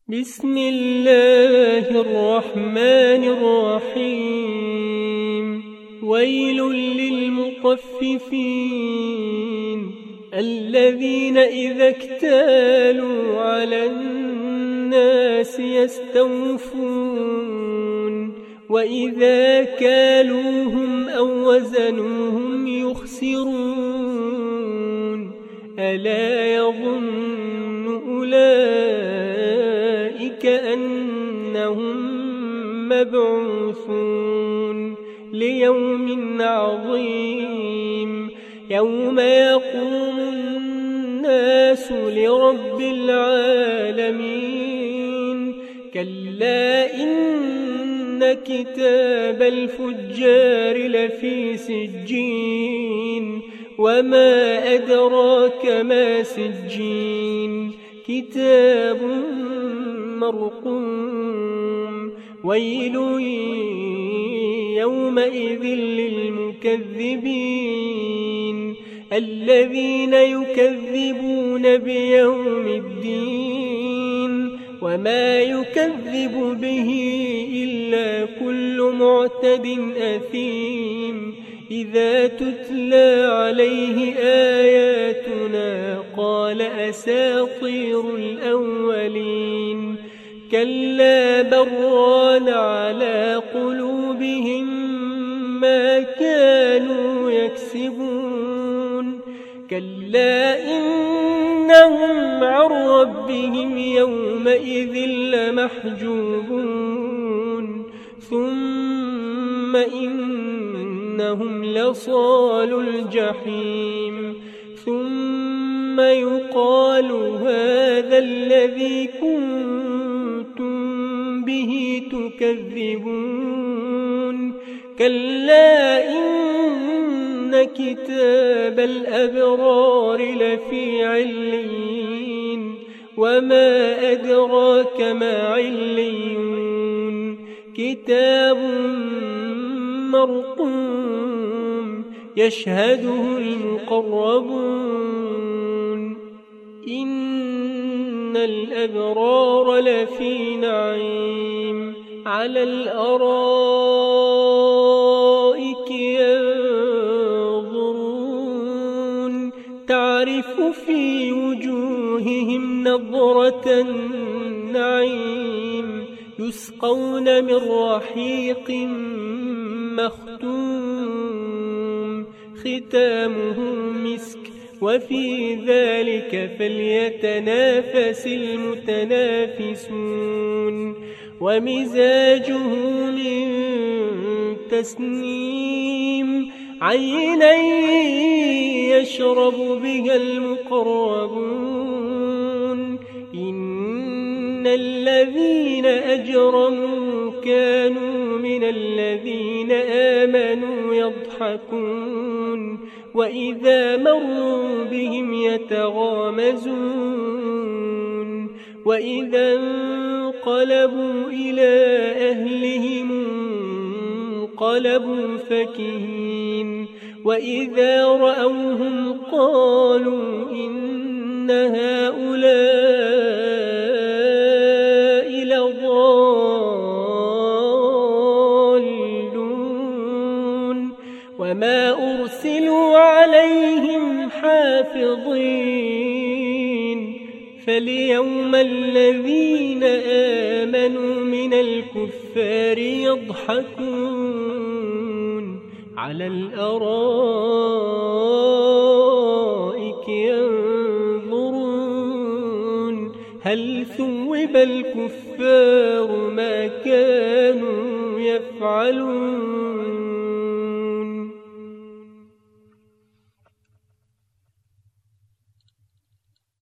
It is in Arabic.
بسم الله الرحمن الرحيم. ويل للمطففين الذين إذا اكتالوا على الناس يستوفون وإذا كالوهم أو وزنوهم يخسرون ألا يظن أولئك أنهم مبعوثون ليوم عظيم يوم يقوم الناس لرب العالمين. كلا إن كتاب الفجار لفي سجين وما أدراك ما سجين كتاب مرقوم. ويل يومئذ للمكذبين الذين يكذبون بيوم الدين وما يكذب به إلا كل معتد أثيم إذا تتلى عليه آياتنا قال أساطير الأولين. كلا بران على قلوبهم ما كانوا يكسبون. كلا إنهم عن ربهم يومئذ لمحجوبون ثم إنهم لصالوا الجحيم ثم يقال هذا الذي كنتم به تكذبون. كلا إن كتاب الأبرار لفي عليين وما أدراك ما عليون كتاب مرقوم يشهده المقربون. إن الأبرار لفي نعيم على الأرائك ينظرون تعرف في وجوههم نضرة النعيم يسقون من رحيق مختوم ختامه مسك وفي ذلك فليتنافس المتنافسون. ومزاجه من تسنيم عينا يشرب بها المقربون. إن الذين أجرموا كانوا من الذين آمنوا يضحكون وإذا مروا بهم يتغامزون وإذا انقلبوا إلى أهلهم انقلبوا فكهين وإذا رأوهم قالوا إن هؤلاء لضالون وما أرسلوا عليهم حافظين. فاليوم الذين آمنوا من الكفار يضحكون على الأرائك ينظرون هل ثوب الكفار ما كانوا يفعلون.